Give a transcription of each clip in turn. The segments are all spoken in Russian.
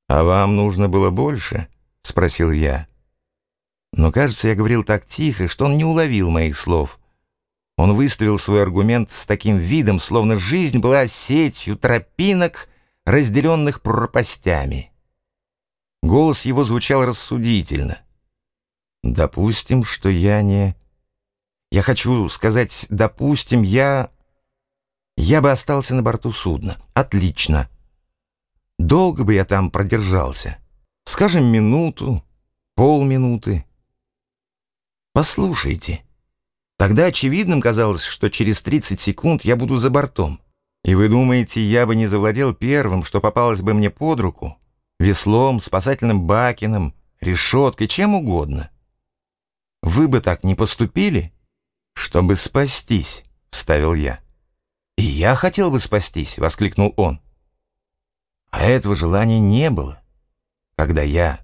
«А вам нужно было больше?» — спросил я. Но, кажется, я говорил так тихо, что он не уловил моих слов. Он выставил свой аргумент с таким видом, словно жизнь была сетью тропинок, разделенных пропастями. Голос его звучал рассудительно. «Допустим, что я не... Я хочу сказать, допустим, я бы остался на борту судна. Отлично. Долго бы я там продержался. Скажем, минуту, полминуты. Послушайте. Тогда очевидным казалось, что через 30 секунд я буду за бортом. И вы думаете, я бы не завладел первым, что попалось бы мне под руку? Веслом, спасательным бакеном, решеткой, чем угодно. Вы бы так не поступили? Чтобы спастись, вставил я. И я хотел бы спастись, воскликнул он. А этого желания не было, когда я...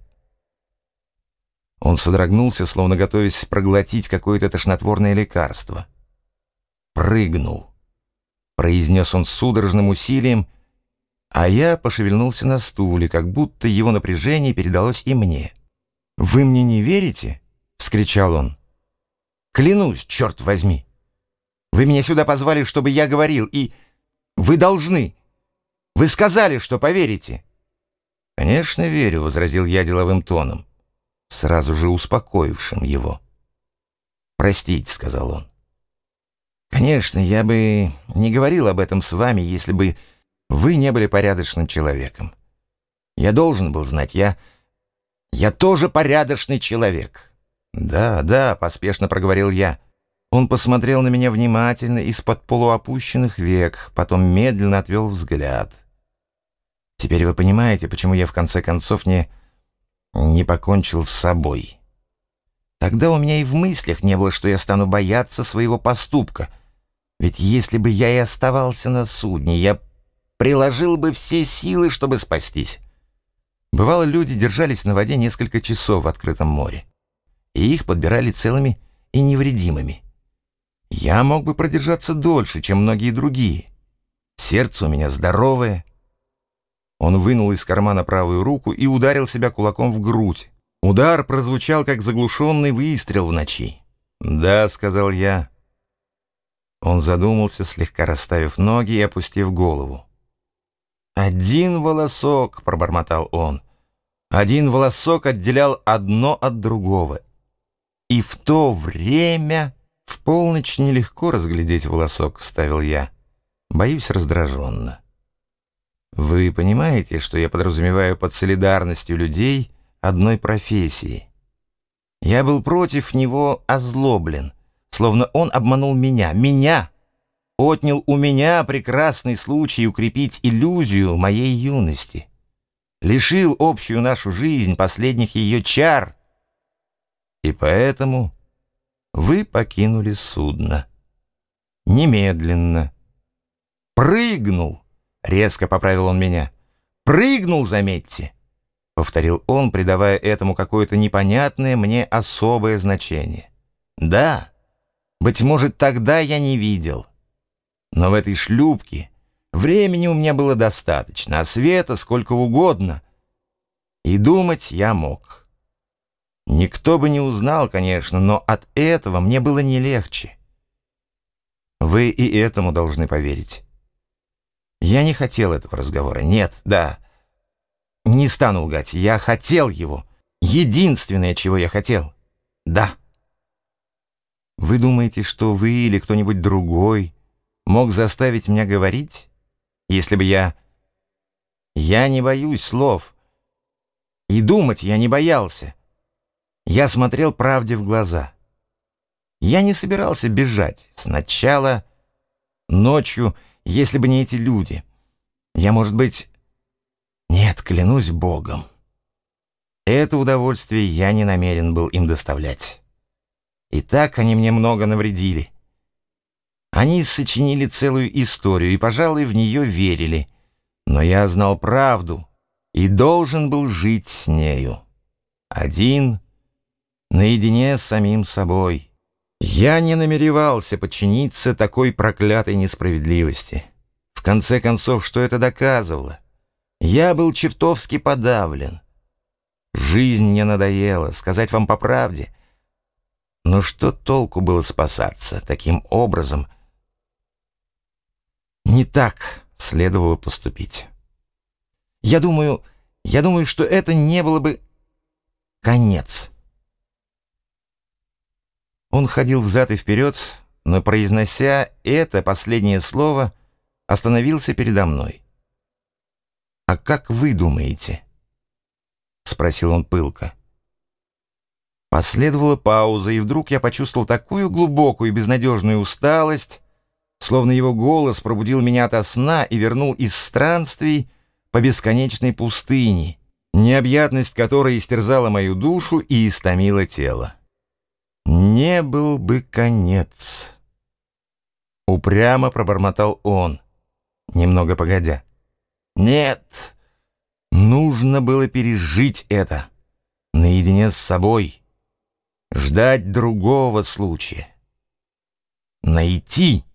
Он содрогнулся, словно готовясь проглотить какое-то тошнотворное лекарство. «Прыгнул», — произнес он с судорожным усилием, а я пошевельнулся на стуле, как будто его напряжение передалось и мне. «Вы мне не верите?» — вскричал он. «Клянусь, черт возьми! Вы меня сюда позвали, чтобы я говорил, и вы должны. Вы сказали, что поверите». «Конечно, верю», — возразил я деловым тоном, сразу же успокоившим его. «Простите», — сказал он. «Конечно, я бы не говорил об этом с вами, если бы вы не были порядочным человеком. Я должен был знать, я тоже порядочный человек». «Да, — поспешно проговорил я». Он посмотрел на меня внимательно из-под полуопущенных век, потом медленно отвел взгляд. «Теперь вы понимаете, почему я в конце концов не покончил с собой. Тогда у меня и в мыслях не было, что я стану бояться своего поступка. Ведь если бы я и оставался на судне, я приложил бы все силы, чтобы спастись. Бывало, люди держались на воде несколько часов в открытом море, и их подбирали целыми и невредимыми. Я мог бы продержаться дольше, чем многие другие. Сердце у меня здоровое». Он вынул из кармана правую руку и ударил себя кулаком в грудь. Удар прозвучал, как заглушенный выстрел в ночи. «Да», — сказал я. Он задумался, слегка расставив ноги и опустив голову. «Один волосок», — пробормотал он. «Один волосок отделял одно от другого. И в то время...» «В полночь нелегко разглядеть волосок», — вставил я. «Боюсь, раздраженно». «Вы понимаете, что я подразумеваю под солидарностью людей одной профессии? Я был против него озлоблен, словно он обманул меня, отнял у меня прекрасный случай укрепить иллюзию моей юности, лишил общую нашу жизнь последних ее чар, и поэтому вы покинули судно. Немедленно. Прыгнул. Резко поправил он меня. «Прыгнул, заметьте», — повторил он, придавая этому какое-то непонятное мне особое значение. «Да, быть может, тогда я не видел. Но в этой шлюпке времени у меня было достаточно, а света сколько угодно. И думать я мог. Никто бы не узнал, конечно, но от этого мне было не легче. Вы и этому должны поверить. Я не хотел этого разговора. Нет, да. Не стану лгать. Я хотел его. Единственное, чего я хотел. Да. Вы думаете, что вы или кто-нибудь другой мог заставить меня говорить, если бы я... Я не боюсь слов. И думать я не боялся. Я смотрел правде в глаза. Я не собирался бежать. Сначала, ночью... Если бы не эти люди, я, может быть... Нет, клянусь Богом. Это удовольствие я не намерен был им доставлять. И так они мне много навредили. Они сочинили целую историю и, пожалуй, в нее верили. Но я знал правду и должен был жить с нею. Один, наедине с самим собой. Я не намеревался подчиниться такой проклятой несправедливости. В конце концов, что это доказывало? Я был чертовски подавлен. Жизнь мне надоела, сказать вам по правде. Но что толку было спасаться таким образом? Не так следовало поступить. Я думаю, что это не было бы конец. Он ходил взад и вперед, но, произнося это последнее слово, остановился передо мной. «А как вы думаете?» — спросил он пылко. Последовала пауза, и вдруг я почувствовал такую глубокую и безнадежную усталость, словно его голос пробудил меня ото сна и вернул из странствий по бесконечной пустыне, необъятность которой истерзала мою душу и истомила тело. «Не был бы конец», — упрямо пробормотал он, немного погодя. «Нет, нужно было пережить это наедине с собой, ждать другого случая, найти